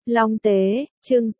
Long Tế, chương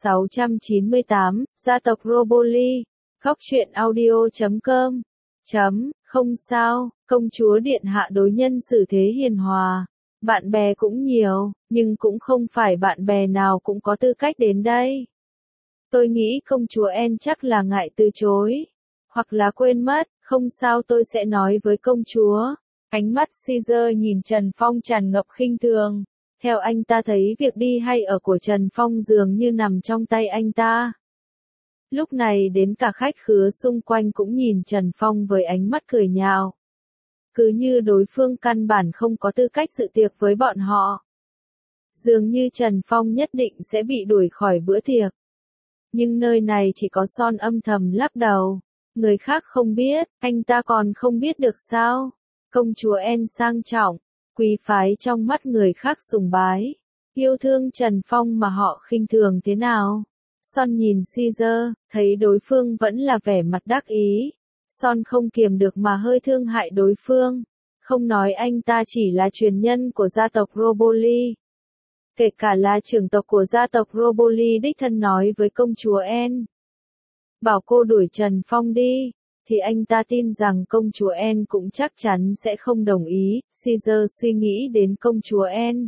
698, gia tộc Roboli, góc truyện audio.com. Không sao, công chúa điện hạ đối nhân xử thế hiền hòa. Bạn bè cũng nhiều, nhưng cũng không phải bạn bè nào cũng có tư cách đến đây. Tôi nghĩ công chúa Anne chắc là ngại từ chối. Hoặc là quên mất, không sao tôi sẽ nói với công chúa. Ánh mắt Caesar nhìn Trần Phong tràn ngập khinh thường. Theo anh ta thấy việc đi hay ở của Trần Phong dường như nằm trong tay anh ta. Lúc này đến cả khách khứa xung quanh cũng nhìn Trần Phong với ánh mắt cười nhạo. Cứ như đối phương căn bản không có tư cách dự tiệc với bọn họ. Dường như Trần Phong nhất định sẽ bị đuổi khỏi bữa tiệc. Nhưng nơi này chỉ có Son âm thầm lắc đầu. Người khác không biết, anh ta còn không biết được sao. Công chúa Anne sang trọng, quý phái trong mắt người khác sùng bái. Yêu thương Trần Phong mà họ khinh thường thế nào? Son nhìn Caesar, thấy đối phương vẫn là vẻ mặt đắc ý. Son không kiềm được mà hơi thương hại đối phương. Không nói anh ta chỉ là truyền nhân của gia tộc Roboli. Kể cả là trưởng tộc của gia tộc Roboli đích thân nói với công chúa Anne. Bảo cô đuổi Trần Phong đi. Thì anh ta tin rằng công chúa Anne cũng chắc chắn sẽ không đồng ý. Caesar suy nghĩ đến công chúa Anne.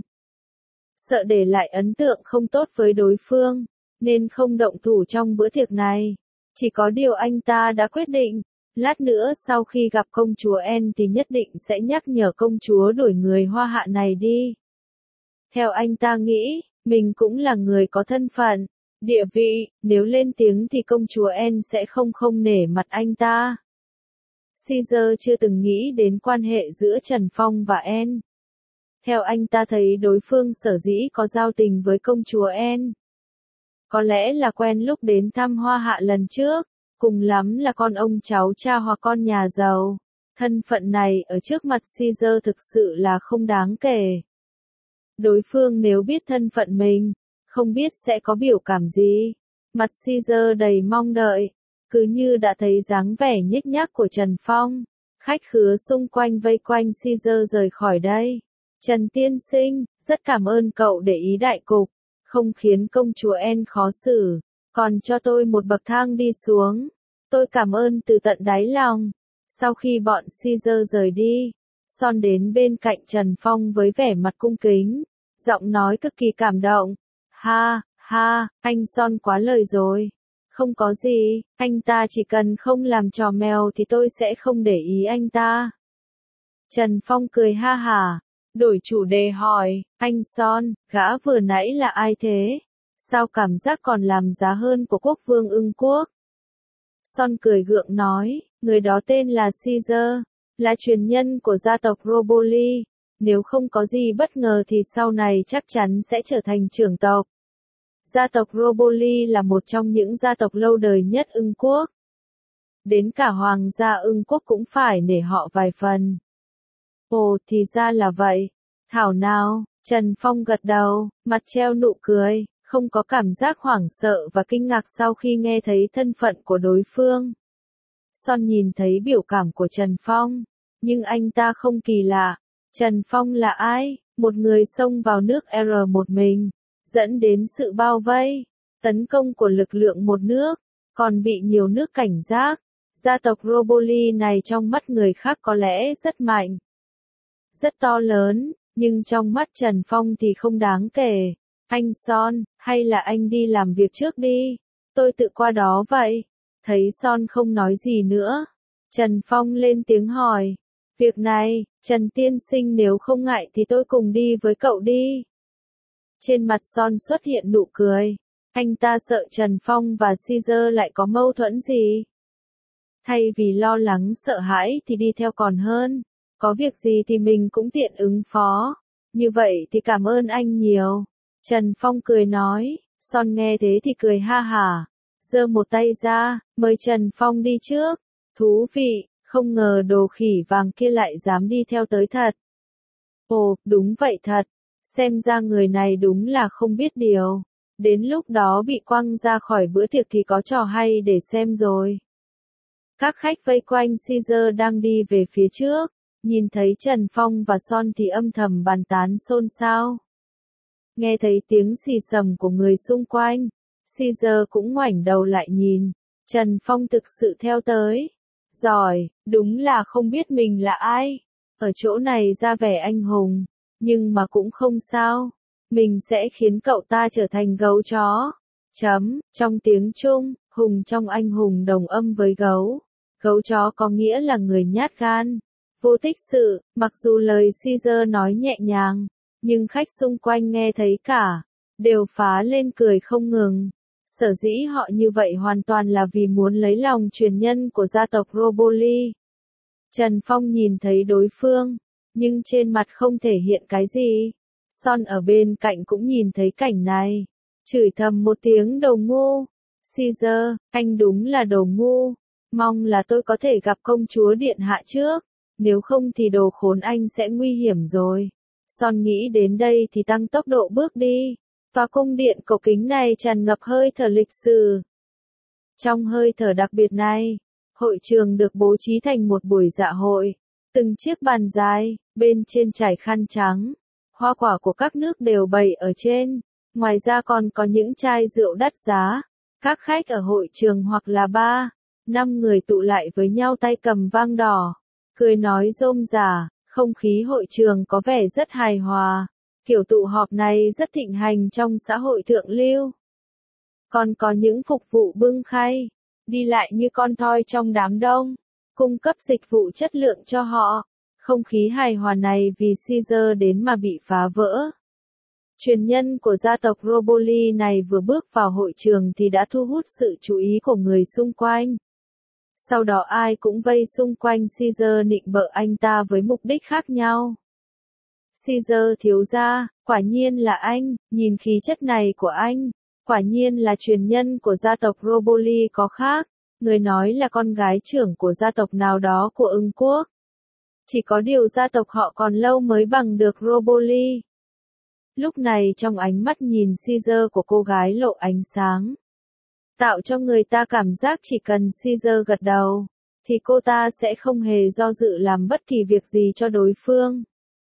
Sợ để lại ấn tượng không tốt với đối phương, nên không động thủ trong bữa tiệc này. Chỉ có điều anh ta đã quyết định, lát nữa sau khi gặp công chúa Anne thì nhất định sẽ nhắc nhở công chúa đuổi người Hoa Hạ này đi. Theo anh ta nghĩ, mình cũng là người có thân phận, địa vị, nếu lên tiếng thì công chúa Anne sẽ không nể mặt anh ta. Caesar chưa từng nghĩ đến quan hệ giữa Trần Phong và Anne. Theo anh ta thấy đối phương sở dĩ có giao tình với công chúa Anne. Có lẽ là quen lúc đến thăm Hoa Hạ lần trước, cùng lắm là con ông cháu cha hoặc con nhà giàu. Thân phận này ở trước mặt Caesar thực sự là không đáng kể. Đối phương nếu biết thân phận mình, không biết sẽ có biểu cảm gì. Mặt Caesar đầy mong đợi, cứ như đã thấy dáng vẻ nhếch nhác của Trần Phong. Khách khứa xung quanh vây quanh Caesar rời khỏi đây. Trần tiên sinh, rất cảm ơn cậu để ý đại cục, không khiến công chúa Anne khó xử, còn cho tôi một bậc thang đi xuống. Tôi cảm ơn từ tận đáy lòng. Sau khi bọn Caesar rời đi, Son đến bên cạnh Trần Phong với vẻ mặt cung kính, giọng nói cực kỳ cảm động. Ha, ha, anh Son quá lời rồi. Không có gì, anh ta chỉ cần không làm trò mèo thì tôi sẽ không để ý anh ta. Trần Phong cười ha hả, đổi chủ đề hỏi, anh Son, gã vừa nãy là ai thế? Sao cảm giác còn làm giá hơn của quốc vương Ưng Quốc? Son cười gượng nói, người đó tên là Caesar, là truyền nhân của gia tộc Roboli. Nếu không có gì bất ngờ thì sau này chắc chắn sẽ trở thành trưởng tộc. Gia tộc Roboli là một trong những gia tộc lâu đời nhất Ưng Quốc. Đến cả hoàng gia Ưng Quốc cũng phải nể họ vài phần. Ồ, thì ra là vậy. Thảo nào, Trần Phong gật đầu, mặt treo nụ cười, không có cảm giác hoảng sợ và kinh ngạc sau khi nghe thấy thân phận của đối phương. Son nhìn thấy biểu cảm của Trần Phong, nhưng anh ta không kỳ lạ. Trần Phong là ai? Một người xông vào nước R một mình, dẫn đến sự bao vây, tấn công của lực lượng một nước, còn bị nhiều nước cảnh giác. Gia tộc Roboli này trong mắt người khác có lẽ rất mạnh, rất to lớn, nhưng trong mắt Trần Phong thì không đáng kể. Anh Son, hay là anh đi làm việc trước đi, tôi tự qua đó vậy. Thấy Son không nói gì nữa, Trần Phong lên tiếng hỏi, việc này, Trần tiên sinh nếu không ngại thì tôi cùng đi với cậu đi. Trên mặt Son xuất hiện nụ cười, anh ta sợ Trần Phong và Caesar lại có mâu thuẫn gì. Thay vì lo lắng sợ hãi thì đi theo còn hơn, có việc gì thì mình cũng tiện ứng phó. Như vậy thì cảm ơn anh nhiều. Trần Phong cười nói, Son nghe thế thì cười ha hả, giơ một tay ra, mời Trần Phong đi trước. Thú vị, không ngờ đồ khỉ vàng kia lại dám đi theo tới thật. Ồ, đúng vậy thật, xem ra người này đúng là không biết điều. Đến lúc đó bị quăng ra khỏi bữa tiệc thì có trò hay để xem rồi. Các khách vây quanh Caesar đang đi về phía trước, nhìn thấy Trần Phong và Son thì âm thầm bàn tán xôn xao. Nghe thấy tiếng xì xầm của người xung quanh, Caesar cũng ngoảnh đầu lại nhìn. Trần Phong thực sự theo tới. Giỏi, đúng là không biết mình là ai. Ở chỗ này ra vẻ anh hùng, nhưng mà cũng không sao. Mình sẽ khiến cậu ta trở thành gấu chó. Trong tiếng Trung, hùng trong anh hùng đồng âm với gấu. Gấu chó có nghĩa là người nhát gan, vô tích sự. Mặc dù lời Caesar nói nhẹ nhàng, nhưng khách xung quanh nghe thấy cả, đều phá lên cười không ngừng. Sở dĩ họ như vậy hoàn toàn là vì muốn lấy lòng truyền nhân của gia tộc Roboli. Trần Phong nhìn thấy đối phương, nhưng trên mặt không thể hiện cái gì. Son ở bên cạnh cũng nhìn thấy cảnh này, chửi thầm một tiếng đồ ngu. Caesar, anh đúng là đồ ngu. Mong là tôi có thể gặp công chúa điện hạ trước, nếu không thì đồ khốn anh sẽ nguy hiểm rồi. Son nghĩ đến đây thì tăng tốc độ bước đi. Và cung điện cổ kính này tràn ngập hơi thở lịch sử. Trong hơi thở đặc biệt này, hội trường được bố trí thành một buổi dạ hội. Từng chiếc bàn dài, bên trên trải khăn trắng. Hoa quả của các nước đều bày ở trên. Ngoài ra còn có những chai rượu đắt giá. Các khách ở hội trường hoặc là 3-5 người tụ lại với nhau tay cầm vang đỏ. Cười nói rôm rả, không khí hội trường có vẻ rất hài hòa. Kiểu tụ họp này rất thịnh hành trong xã hội thượng lưu. Còn có những phục vụ bưng khay, đi lại như con thoi trong đám đông, cung cấp dịch vụ chất lượng cho họ. Không khí hài hòa này vì Caesar đến mà bị phá vỡ. Truyền nhân của gia tộc Roboli này vừa bước vào hội trường thì đã thu hút sự chú ý của người xung quanh. Sau đó ai cũng vây xung quanh Caesar nịnh bợ anh ta với mục đích khác nhau. Caesar thiếu gia, quả nhiên là anh, nhìn khí chất này của anh, quả nhiên là truyền nhân của gia tộc Roboli có khác, người nói là con gái trưởng của gia tộc nào đó của Ưng quốc. Chỉ có điều gia tộc họ còn lâu mới bằng được Roboli. Lúc này trong ánh mắt nhìn Caesar của cô gái lộ ánh sáng, tạo cho người ta cảm giác chỉ cần Caesar gật đầu, thì cô ta sẽ không hề do dự làm bất kỳ việc gì cho đối phương.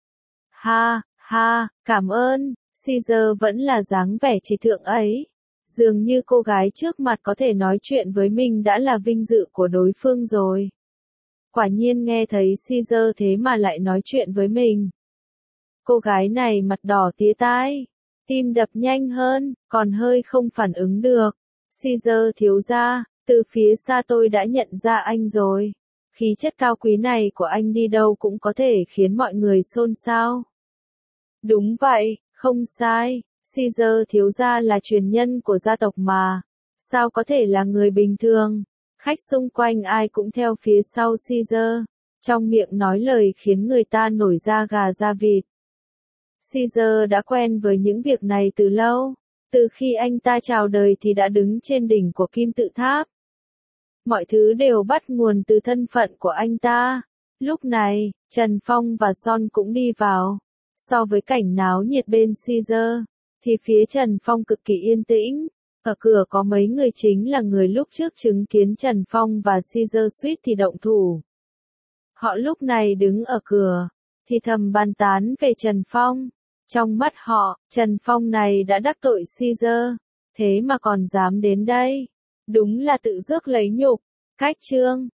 Ha, ha, cảm ơn, Caesar vẫn là dáng vẻ trí thượng ấy. Dường như cô gái trước mặt có thể nói chuyện với mình đã là vinh dự của đối phương rồi. Quả nhiên nghe thấy Caesar thế mà lại nói chuyện với mình. Cô gái này mặt đỏ tía tai, tim đập nhanh hơn, còn hơi không phản ứng được. Caesar thiếu gia, từ phía xa tôi đã nhận ra anh rồi. Khí chất cao quý này của anh đi đâu cũng có thể khiến mọi người xôn xao. Đúng vậy, không sai, Caesar thiếu gia là truyền nhân của gia tộc mà. Sao có thể là người bình thường? Khách xung quanh ai cũng theo phía sau Caesar, trong miệng nói lời khiến người ta nổi da gà da vịt. Caesar đã quen với những việc này từ lâu, từ khi anh ta chào đời thì đã đứng trên đỉnh của kim tự tháp. Mọi thứ đều bắt nguồn từ thân phận của anh ta. Lúc này, Trần Phong và Son cũng đi vào. So với cảnh náo nhiệt bên Caesar, thì phía Trần Phong cực kỳ yên tĩnh. Ở cửa có mấy người chính là người lúc trước chứng kiến Trần Phong và Caesar suýt thì động thủ. Họ lúc này đứng ở cửa, thì thầm bàn tán về Trần Phong. Trong mắt họ, Trần Phong này đã đắc tội Caesar, thế mà còn dám đến đây. Đúng là tự rước lấy nhục. Cách chương